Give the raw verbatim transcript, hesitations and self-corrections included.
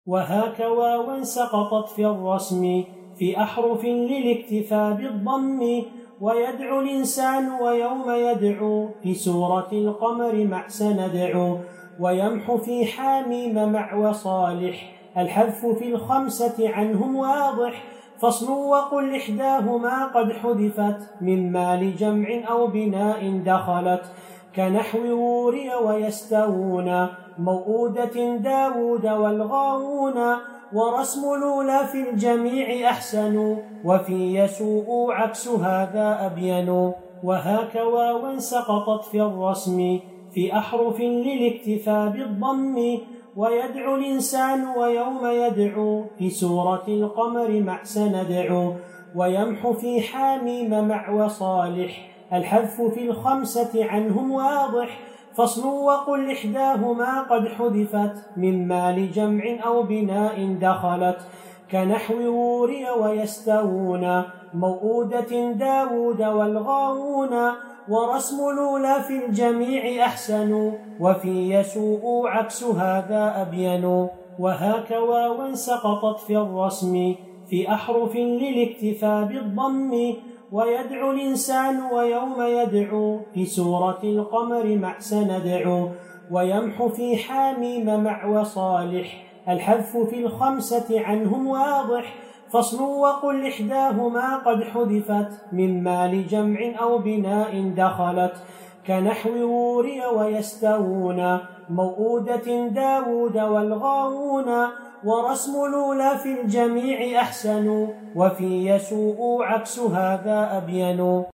وهاك واوا سقطت في الرسم في أحرف للاكتفاء بالضم. ويدعو الإنسان ويوم يدعو في سورة القمر مع سندعو. ويمحو في حاميم مع وصالح الحذف في الخمسة عنهم واضح. فصل وقل إحداهما قد حذفت مما لجمع أو بناء دخلت كنحو وري ويستوون موؤودة داود والغاوون. ورسم الأولى في الجميع أحسن وفي يسوء عكس هذا أبين. وهاك واوا سقطت في الرسم في أحرف للاكتفاء بالضم. ويدعو الإنسان ويوم يدعو في سورة القمر مع سندعو. ويمحو في حاميم مع وصالح الحذف في الخمسة عنهم واضح. فصل وقل إحداهما قد حذفت مما لجمع أو بناء دخلت كنحو وري ويستوون موؤودة داود والغاوون. ورسم الأولى في الجميع أحسن وفي يسوء عكس هذا أبين. وهاك واوا سقطت في الرسم في أحرف للاكتفاء بالضم. ويدعو الإنسان ويوم يدعو في سورة القمر مع سندعو. ويمحو في حاميم مع وصالح الحذف في الخمسة عنهم واضح. فصل وقل إحداهما قد حذفت مما لجمع أو بناء دخلت كنحو وري ويستوون موؤودة داود والغاوون. ورسم الأولى في الجميع أحسن وفي يسوء عكس هذا أبين.